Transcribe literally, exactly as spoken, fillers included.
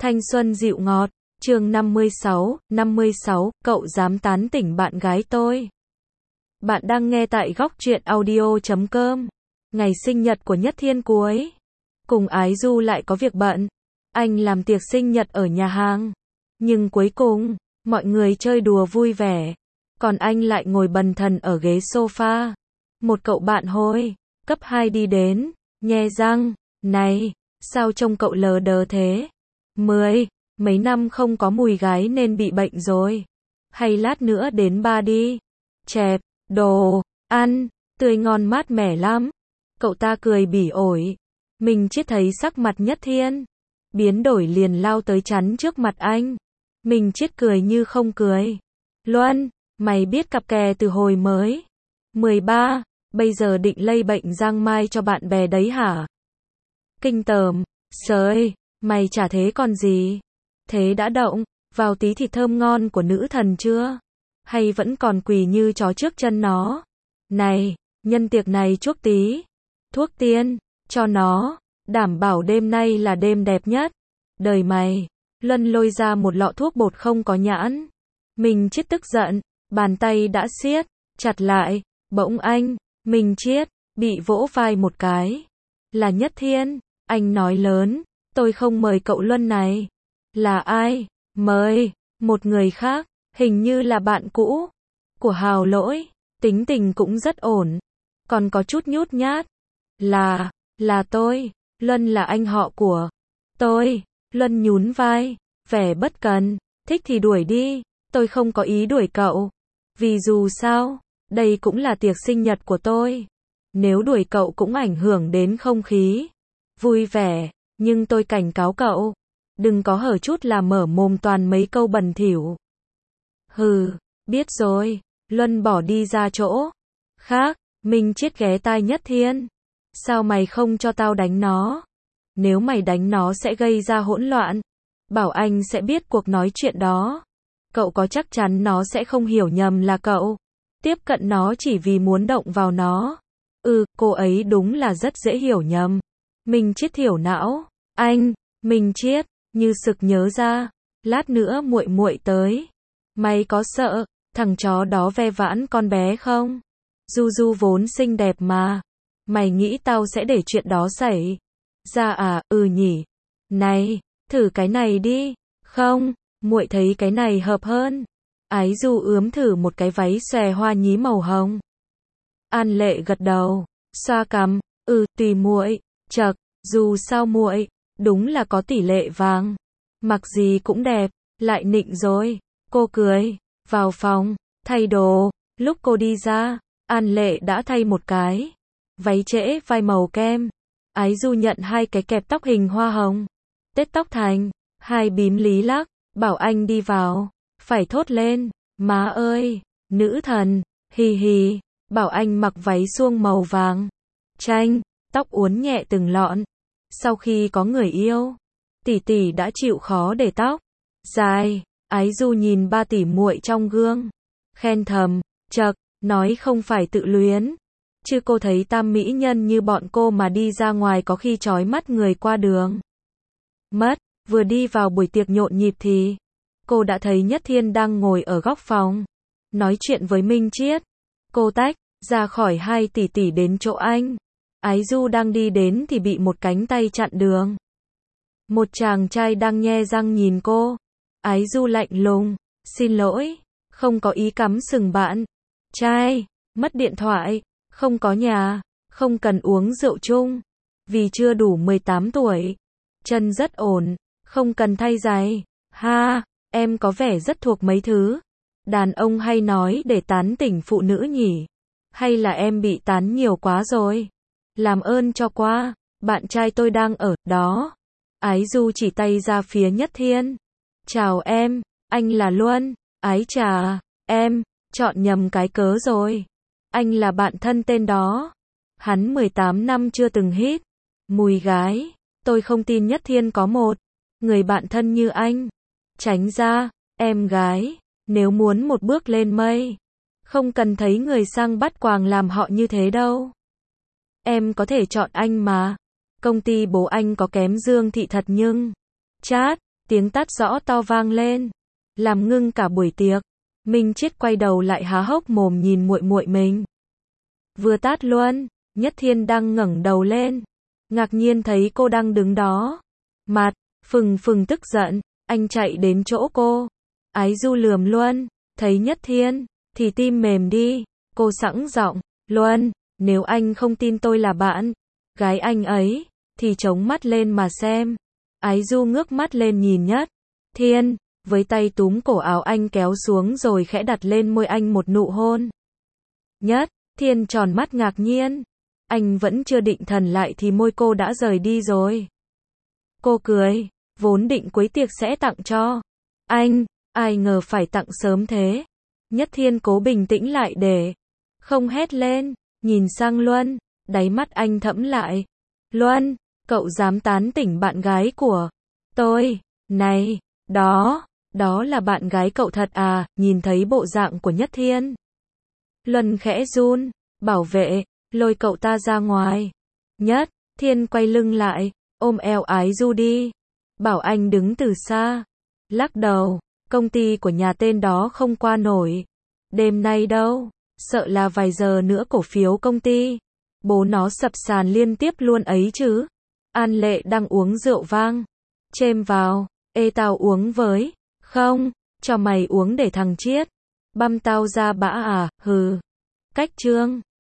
Thanh xuân dịu ngọt, chương năm mươi sáu, năm mươi sáu, cậu dám tán tỉnh bạn gái tôi. Bạn đang nghe tại góc truyện audio chấm com. Ngày sinh nhật của Nhất Thiên cuối. Cùng Ái Du lại có việc bận. Anh làm tiệc sinh nhật ở nhà hàng. Nhưng cuối cùng, mọi người chơi đùa vui vẻ. Còn anh lại ngồi bần thần ở ghế sofa. Một cậu bạn hồi, cấp hai đi đến, nhe răng, này, sao trông cậu lờ đờ thế? Mười, mấy năm không có mùi gái nên bị bệnh rồi. Hay lát nữa đến ba đi. Chẹp, đồ, ăn, tươi ngon mát mẻ lắm. Cậu ta cười bỉ ổi. Mình chết thấy sắc mặt Nhất Thiên. Biến đổi liền lao tới chắn trước mặt anh. Mình chết cười như không cười. Luân, mày biết cặp kè từ hồi mới. mười ba, bây giờ định lây bệnh giang mai cho bạn bè đấy hả? Kinh tởm, sới, mày chả thế còn gì. Thế đã động, vào tí thịt thơm ngon của nữ thần chưa? Hay vẫn còn quỳ như chó trước chân nó? Này, nhân tiệc này chuốc tí. Thuốc tiên, cho nó, đảm bảo đêm nay là đêm đẹp nhất. Đời mày, Luân lôi ra một lọ thuốc bột không có nhãn. Mình chết tức giận, bàn tay đã siết chặt lại, bỗng anh, mình chết, bị vỗ vai một cái. Là Nhất Thiên, anh nói lớn, tôi không mời cậu Luân này. Là ai? Mời, một người khác, hình như là bạn cũ của Hào Lỗi, tính tình cũng rất ổn, còn có chút nhút nhát. Là, là tôi, Luân là anh họ của tôi. Luân nhún vai, vẻ bất cần, thích thì đuổi đi, tôi không có ý đuổi cậu. Vì dù sao, đây cũng là tiệc sinh nhật của tôi. Nếu đuổi cậu cũng ảnh hưởng đến không khí vui vẻ, nhưng tôi cảnh cáo cậu, đừng có hở chút là mở mồm toàn mấy câu bẩn thỉu. Hừ, biết rồi. Luân bỏ đi ra chỗ khác. Mình chết ghé tai Nhất Thiên. Sao mày không cho tao đánh nó? Nếu mày đánh nó sẽ gây ra hỗn loạn. Bảo anh sẽ biết cuộc nói chuyện đó. Cậu có chắc chắn nó sẽ không hiểu nhầm là cậu tiếp cận nó chỉ vì muốn động vào nó? Ừ, cô ấy đúng là rất dễ hiểu nhầm. Mình chết thiểu não. Anh, mình chết, như sực nhớ ra, lát nữa muội muội tới. Mày có sợ thằng chó đó ve vãn con bé không? Du Du vốn xinh đẹp mà. Mày nghĩ tao sẽ để chuyện đó xảy ra à? Ừ nhỉ. Này, thử cái này đi. Không, muội thấy cái này hợp hơn. Ái Du ướm thử một cái váy xòe hoa nhí màu hồng. An Lệ gật đầu, xoa cằm, ừ, tùy muội. Chậc, dù sao muội đúng là có tỷ lệ vàng, mặc gì cũng đẹp. Lại nịnh rồi. Cô cười, vào phòng, thay đồ. Lúc cô đi ra, An Lệ đã thay một cái váy trễ vai màu kem. Ái Du nhận hai cái kẹp tóc hình hoa hồng, tết tóc thành hai bím lý lắc, bảo anh đi vào, phải thốt lên, má ơi, nữ thần, hì hì, bảo anh mặc váy suông màu vàng chanh, tóc uốn nhẹ từng lọn. Sau khi có người yêu, tỷ tỷ đã chịu khó để tóc dài. Ái Du nhìn ba tỷ muội trong gương, khen thầm, chậc, nói không phải tự luyến, chứ cô thấy tam mỹ nhân như bọn cô mà đi ra ngoài có khi chói mắt người qua đường mất. Vừa đi vào buổi tiệc nhộn nhịp thì cô đã thấy Nhất Thiên đang ngồi ở góc phòng, nói chuyện với Minh Chiết. Cô tách ra khỏi hai tỷ tỷ đến chỗ anh. Ái Du đang đi đến thì bị một cánh tay chặn đường. Một chàng trai đang nhe răng nhìn cô. Ái Du lạnh lùng, xin lỗi, không có ý cắm sừng bạn trai. Mất điện thoại, không có nhà, không cần uống rượu chung, vì chưa đủ mười tám tuổi. Chân rất ổn, không cần thay giày. Ha, em có vẻ rất thuộc mấy thứ đàn ông hay nói để tán tỉnh phụ nữ nhỉ? Hay là em bị tán nhiều quá rồi? Làm ơn cho qua, bạn trai tôi đang ở đó. Ái Du chỉ tay ra phía Nhất Thiên. Chào em, anh là Luân. Ái chà, em chọn nhầm cái cớ rồi. Anh là bạn thân tên đó. Hắn mười tám năm chưa từng hít mùi gái. Tôi không tin Nhất Thiên có một người bạn thân như anh. Tránh ra, em gái, nếu muốn một bước lên mây, không cần thấy người sang bắt quàng làm họ như thế đâu. Em có thể chọn anh mà. Công ty bố anh có kém Dương Thị thật nhưng chát, Tiếng tát rõ to vang lên, làm ngưng cả buổi tiệc. Minh Chiết quay đầu lại há hốc mồm nhìn muội muội mình. Vừa tát luôn, Nhất Thiên đang ngẩng đầu lên, ngạc nhiên thấy cô đang đứng đó, mặt phừng phừng tức giận, anh chạy đến chỗ cô. Ái Du lườm luôn, thấy Nhất Thiên thì tim mềm đi, cô sẵn giọng, "Luân, nếu anh không tin tôi là bạn gái anh ấy thì chống mắt lên mà xem." Ái Du ngước mắt lên nhìn Nhất Thiên, với tay túm cổ áo anh kéo xuống rồi khẽ đặt lên môi anh một nụ hôn. Nhất Thiên tròn mắt ngạc nhiên, anh vẫn chưa định thần lại thì môi cô đã rời đi rồi. Cô cười, vốn định cuối tiệc sẽ tặng cho anh, ai ngờ phải tặng sớm thế. Nhất Thiên cố bình tĩnh lại để không hét lên, nhìn sang Luân, đáy mắt anh thẫm lại. "Luân, cậu dám tán tỉnh bạn gái của tôi? Này, đó, đó là bạn gái cậu thật à?" Nhìn thấy bộ dạng của Nhất Thiên, Luân khẽ run, "Bảo vệ, lôi cậu ta ra ngoài." Nhất Thiên quay lưng lại, ôm eo Ái Du đi, bảo anh đứng từ xa, lắc đầu, "Công ty của nhà tên đó không qua nổi đêm nay đâu, sợ là vài giờ nữa cổ phiếu công ty bố nó sập sàn liên tiếp luôn ấy chứ." An Lệ đang uống rượu vang, chêm vào, "Ê tao uống với." "Không, cho mày uống để thằng Chiết băm tao ra bã à?" "Hừ." Cách chương